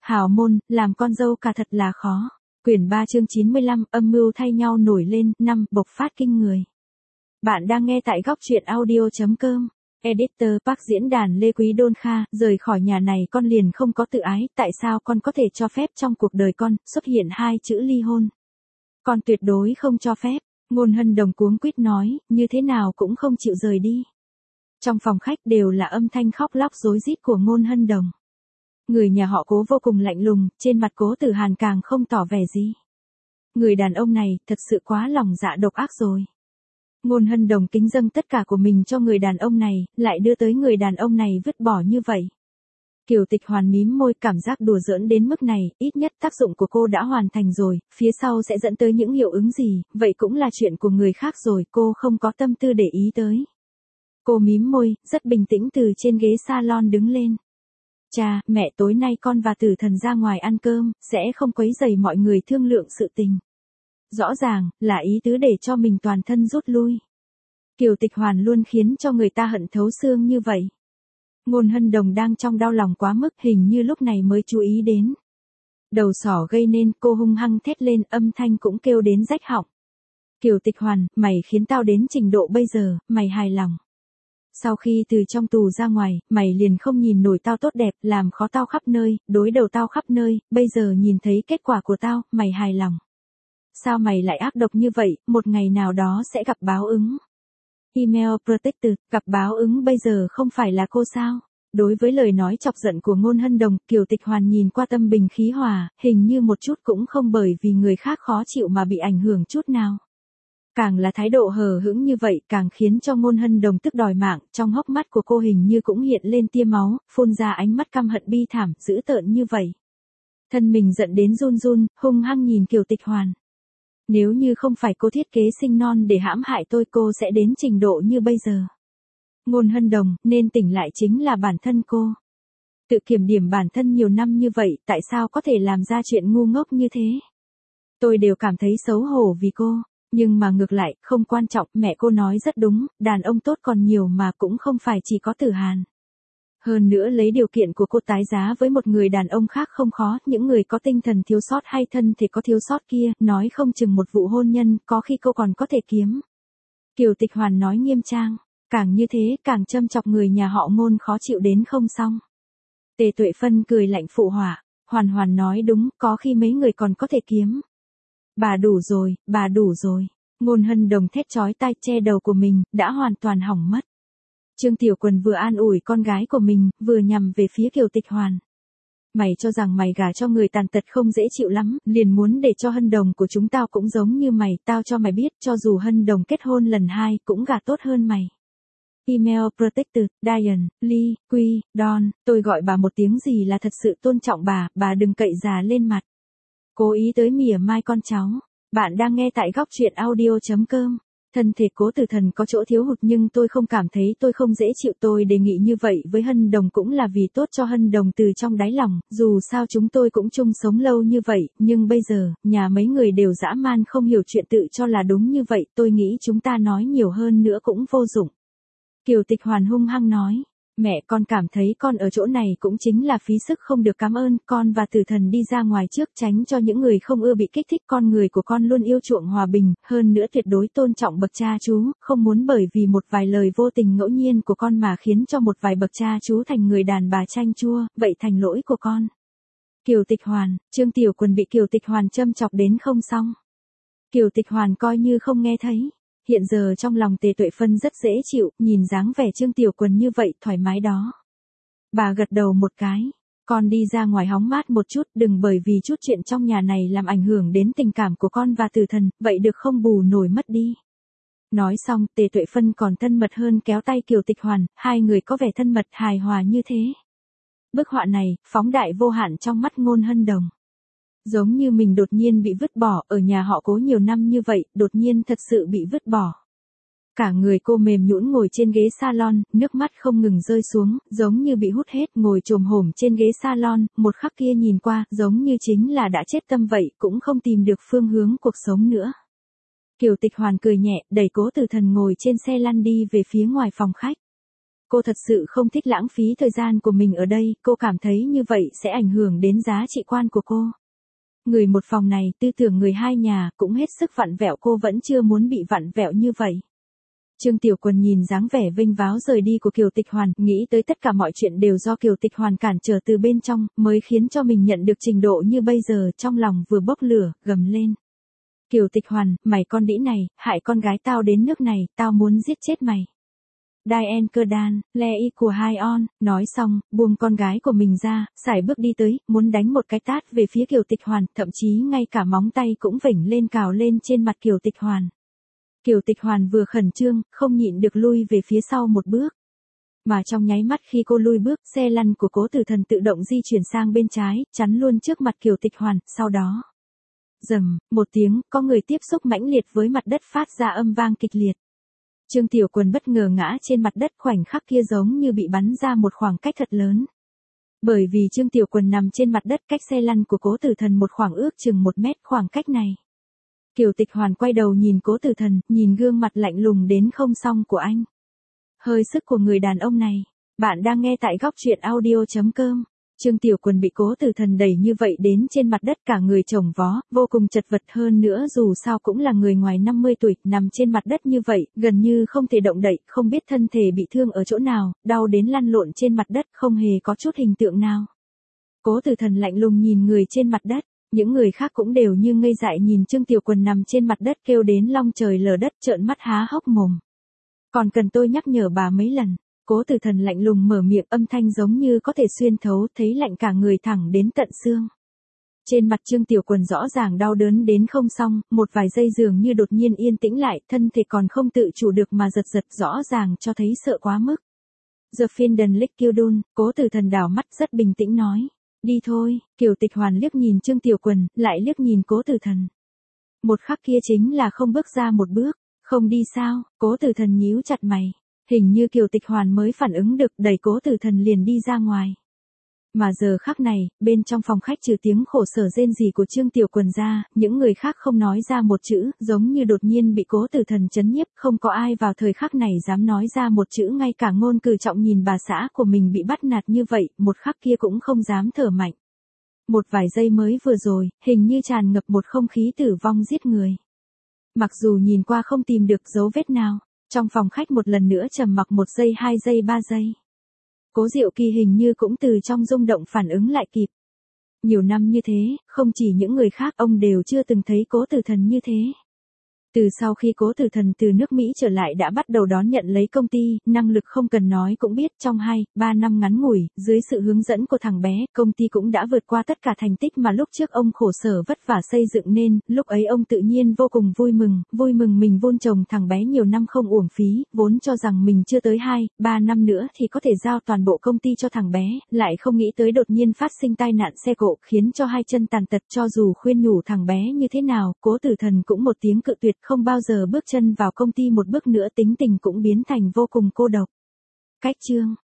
Hào môn, làm con dâu cả thật là khó. Quyển 3 chương 95, âm mưu thay nhau nổi lên, 5, bộc phát kinh người. Bạn đang nghe tại góc truyện audio.com. Editor Park diễn đàn Lê Quý Đôn Kha, rời khỏi nhà này con liền không có tự ái, tại sao con có thể cho phép trong cuộc đời con xuất hiện hai chữ ly hôn? Con tuyệt đối không cho phép. Ngôn Hân Đồng cuống quýt nói, như thế nào cũng không chịu rời đi. Trong phòng khách đều là âm thanh khóc lóc rối rít của Ngôn Hân Đồng. Người nhà họ Cố vô cùng lạnh lùng, trên mặt Cố Tử Hàn càng không tỏ vẻ gì. Người đàn ông này thật sự quá lòng dạ độc ác rồi. Ngôn Hân Đồng kính dâng tất cả của mình cho người đàn ông này, lại đưa tới người đàn ông này vứt bỏ như vậy. Kiều Tịch Hoàn mím môi, cảm giác đùa giỡn đến mức này, ít nhất tác dụng của cô đã hoàn thành rồi, phía sau sẽ dẫn tới những hiệu ứng gì, vậy cũng là chuyện của người khác rồi, cô không có tâm tư để ý tới. Cô mím môi, rất bình tĩnh từ trên ghế salon đứng lên. Cha, mẹ, tối nay con và Tử Thần ra ngoài ăn cơm, sẽ không quấy rầy mọi người thương lượng sự tình. Rõ ràng, là ý tứ để cho mình toàn thân rút lui. Kiều Tịch Hoàn luôn khiến cho người ta hận thấu xương như vậy. Ngôn Hân Đồng đang trong đau lòng quá mức, hình như lúc này mới chú ý đến. Đầu sỏ gây nên, cô hung hăng thét lên, âm thanh cũng kêu đến rách họng. Kiều Tịch Hoàn, mày khiến tao đến trình độ bây giờ, mày hài lòng. Sau khi từ trong tù ra ngoài, mày liền không nhìn nổi tao tốt đẹp, làm khó tao khắp nơi, đối đầu tao khắp nơi, bây giờ nhìn thấy kết quả của tao, mày hài lòng. Sao mày lại ác độc như vậy, một ngày nào đó sẽ gặp báo ứng. Email Protector, gặp báo ứng bây giờ không phải là cô sao? Đối với lời nói chọc giận của Ngôn Hân Đồng, Kiều Tịch Hoàn nhìn qua tâm bình khí hòa, hình như một chút cũng không bởi vì người khác khó chịu mà bị ảnh hưởng chút nào. Càng là thái độ hờ hững như vậy, càng khiến cho Ngôn Hân Đồng tức đòi mạng, trong hốc mắt của cô hình như cũng hiện lên tia máu, phun ra ánh mắt căm hận bi thảm, dữ tợn như vậy. Thân mình giận đến run run, hung hăng nhìn Kiều Tịch Hoàn. Nếu như không phải cô thiết kế sinh non để hãm hại tôi, cô sẽ đến trình độ như bây giờ. Ngôn Hân Đồng, nên tỉnh lại chính là bản thân cô. Tự kiểm điểm bản thân nhiều năm như vậy, tại sao có thể làm ra chuyện ngu ngốc như thế? Tôi đều cảm thấy xấu hổ vì cô. Nhưng mà ngược lại, không quan trọng, mẹ cô nói rất đúng, đàn ông tốt còn nhiều mà cũng không phải chỉ có Tử Hàn. Hơn nữa lấy điều kiện của cô tái giá với một người đàn ông khác không khó, những người có tinh thần thiếu sót hay thân thể có thiếu sót kia, nói không chừng một vụ hôn nhân, có khi cô còn có thể kiếm. Kiều Tịch Hoàn nói nghiêm trang, càng như thế, càng châm chọc người nhà họ Ngôn khó chịu đến không xong. Tề Tuệ Phân cười lạnh phụ họa, Hoàn Hoàn nói đúng, có khi mấy người còn có thể kiếm. Bà đủ rồi, bà đủ rồi. Ngôn Hân Đồng thét chói tai, che đầu của mình, đã hoàn toàn hỏng mất. Trương Tiểu Quần vừa an ủi con gái của mình, vừa nhằm về phía Kiều Tịch Hoàn. Mày cho rằng mày gả cho người tàn tật không dễ chịu lắm, liền muốn để cho Hân Đồng của chúng tao cũng giống như mày, tao cho mày biết, cho dù Hân Đồng kết hôn lần 2, cũng gả tốt hơn mày. Email Protector, Diane, Lee, Quy, Don, tôi gọi bà một tiếng gì là thật sự tôn trọng bà đừng cậy già lên mặt. Cố ý tới mỉa mai con cháu. Bạn đang nghe tại góc truyện audio.com. Thân thể Cố Tử Thần có chỗ thiếu hụt nhưng tôi không cảm thấy tôi không dễ chịu, tôi đề nghị như vậy với Hân Đồng cũng là vì tốt cho Hân Đồng từ trong đáy lòng, dù sao chúng tôi cũng chung sống lâu như vậy, nhưng bây giờ, nhà mấy người đều dã man không hiểu chuyện tự cho là đúng như vậy, tôi nghĩ chúng ta nói nhiều hơn nữa cũng vô dụng. Kiều Tịch Hoàn hung hăng nói. Mẹ, con cảm thấy con ở chỗ này cũng chính là phí sức không được, cảm ơn, con và Tử Thần đi ra ngoài trước tránh cho những người không ưa bị kích thích, con người của con luôn yêu chuộng hòa bình, hơn nữa tuyệt đối tôn trọng bậc cha chú, không muốn bởi vì một vài lời vô tình ngẫu nhiên của con mà khiến cho một vài bậc cha chú thành người đàn bà chanh chua, vậy thành lỗi của con. Kiều Tịch Hoàn, Trương Tiểu Quần bị Kiều Tịch Hoàn châm chọc đến không xong. Kiều Tịch Hoàn coi như không nghe thấy. Hiện giờ trong lòng Tề Tuệ Phân rất dễ chịu, nhìn dáng vẻ Trương Tiểu Quần như vậy, thoải mái đó. Bà gật đầu một cái, con đi ra ngoài hóng mát một chút, đừng bởi vì chút chuyện trong nhà này làm ảnh hưởng đến tình cảm của con và Tử Thần, vậy được không, bù nổi mất đi. Nói xong, Tề Tuệ Phân còn thân mật hơn kéo tay Kiều Tịch Hoàn, hai người có vẻ thân mật hài hòa như thế. Bức họa này, phóng đại vô hạn trong mắt Ngôn Hân Đồng. Giống như mình đột nhiên bị vứt bỏ, ở nhà họ Cố nhiều năm như vậy, đột nhiên thật sự bị vứt bỏ. Cả người cô mềm nhũn ngồi trên ghế salon, nước mắt không ngừng rơi xuống, giống như bị hút hết, ngồi chồm hổm trên ghế salon, một khắc kia nhìn qua, giống như chính là đã chết tâm vậy, cũng không tìm được phương hướng cuộc sống nữa. Kiều Tịch Hoàn cười nhẹ, đẩy Cố Tử Thần ngồi trên xe lăn đi về phía ngoài phòng khách. cô thật sự không thích lãng phí thời gian của mình ở đây, cô cảm thấy như vậy sẽ ảnh hưởng đến giá trị quan của cô. Người một phòng này, tư tưởng người hai nhà, cũng hết sức vặn vẹo, cô vẫn chưa muốn bị vặn vẹo như vậy. Trương Tiểu Quần nhìn dáng vẻ vênh váo rời đi của Kiều Tịch Hoàn, nghĩ tới tất cả mọi chuyện đều do Kiều Tịch Hoàn cản trở từ bên trong, mới khiến cho mình nhận được trình độ như bây giờ, trong lòng vừa bốc lửa, gầm lên. Kiều Tịch Hoàn, mày con đĩ này, hại con gái tao đến nước này, tao muốn giết chết mày. Diane cơ đan, le y của hai on, nói xong, buông con gái của mình ra, sải bước đi tới, muốn đánh một cái tát về phía Kiều Tịch Hoàn, thậm chí ngay cả móng tay cũng vểnh lên cào lên trên mặt Kiều Tịch Hoàn. Kiều Tịch Hoàn vừa khẩn trương, không nhịn được lui về phía sau một bước. Mà trong nháy mắt khi cô lui bước, xe lăn của Cố Tử Thần tự động di chuyển sang bên trái, chắn luôn trước mặt Kiều Tịch Hoàn, sau đó. Rầm, một tiếng, có người tiếp xúc mãnh liệt với mặt đất phát ra âm vang kịch liệt. Trương Tiểu Quần bất ngờ ngã trên mặt đất, khoảnh khắc kia giống như bị bắn ra một khoảng cách thật lớn. Bởi vì Trương Tiểu Quần nằm trên mặt đất cách xe lăn của Cố Tử Thần một khoảng ước chừng 1 mét, khoảng cách này. Kiều Tịch Hoàn quay đầu nhìn Cố Tử Thần, nhìn gương mặt lạnh lùng đến không xong của anh. Hơi sức của người đàn ông này. Bạn đang nghe tại góc truyện audio.com. Trương Tiểu Quần bị Cố Tử Thần đẩy như vậy đến trên mặt đất, cả người chồng vó, vô cùng chật vật, hơn nữa dù sao cũng là người ngoài 50 tuổi, nằm trên mặt đất như vậy, gần như không thể động đậy, không biết thân thể bị thương ở chỗ nào, đau đến lăn lộn trên mặt đất, không hề có chút hình tượng nào. Cố Tử Thần lạnh lùng nhìn người trên mặt đất, những người khác cũng đều như ngây dại nhìn Trương Tiểu Quần nằm trên mặt đất, kêu đến long trời lở đất, trợn mắt há hốc mồm. Còn cần tôi nhắc nhở bà mấy lần? Cố Tử Thần lạnh lùng mở miệng, âm thanh giống như có thể xuyên thấu, thấy lạnh cả người thẳng đến tận xương. Trên mặt Trương Tiểu Quần rõ ràng đau đớn đến không xong, một vài giây dường như đột nhiên yên tĩnh lại, thân thể còn không tự chủ được mà giật giật, rõ ràng cho thấy sợ quá mức. The Finden Lick Kildun, Cố Tử Thần đảo mắt rất bình tĩnh nói. Đi thôi. Kiều Tịch Hoàn liếc nhìn Trương Tiểu Quần, lại liếc nhìn Cố Tử Thần. Một khắc kia chính là không bước ra một bước. Không đi sao? Cố Tử Thần nhíu chặt mày. Hình như Kiều Tịch Hoàn mới phản ứng được, đẩy Cố Tử Thần liền đi ra ngoài. Mà giờ khắc này, bên trong phòng khách trừ tiếng khổ sở rên rỉ của Trương Tiểu Quần ra, những người khác không nói ra một chữ, giống như đột nhiên bị Cố Tử Thần trấn nhiếp, không có ai vào thời khắc này dám nói ra một chữ, ngay cả Ngôn Cử Trọng nhìn bà xã của mình bị bắt nạt như vậy, một khắc kia cũng không dám thở mạnh. Một vài giây mới vừa rồi, hình như tràn ngập một không khí tử vong giết người. Mặc dù nhìn qua không tìm được dấu vết nào, trong phòng khách một lần nữa trầm mặc 1 giây, 2 giây, 3 giây. Cố Diệu Kỳ hình như cũng từ trong rung động phản ứng lại kịp. Nhiều năm như thế, không chỉ những người khác, ông đều chưa từng thấy Cố Tử Thần như thế. Từ sau khi Cố Tử Thần từ nước Mỹ trở lại đã bắt đầu đón nhận lấy công ty, năng lực không cần nói cũng biết, trong 2-3 năm ngắn ngủi, dưới sự hướng dẫn của thằng bé, công ty cũng đã vượt qua tất cả thành tích mà lúc trước ông khổ sở vất vả xây dựng nên, lúc ấy ông tự nhiên vô cùng vui mừng mình vun trồng thằng bé nhiều năm không uổng phí, vốn cho rằng mình chưa tới 2-3 năm nữa thì có thể giao toàn bộ công ty cho thằng bé, lại không nghĩ tới đột nhiên phát sinh tai nạn xe cộ, khiến cho 2 chân tàn tật, cho dù khuyên nhủ thằng bé như thế nào, Cố Tử Thần cũng một tiếng cự tuyệt, không bao giờ bước chân vào công ty một bước nữa, tính tình cũng biến thành vô cùng cô độc. Cách chương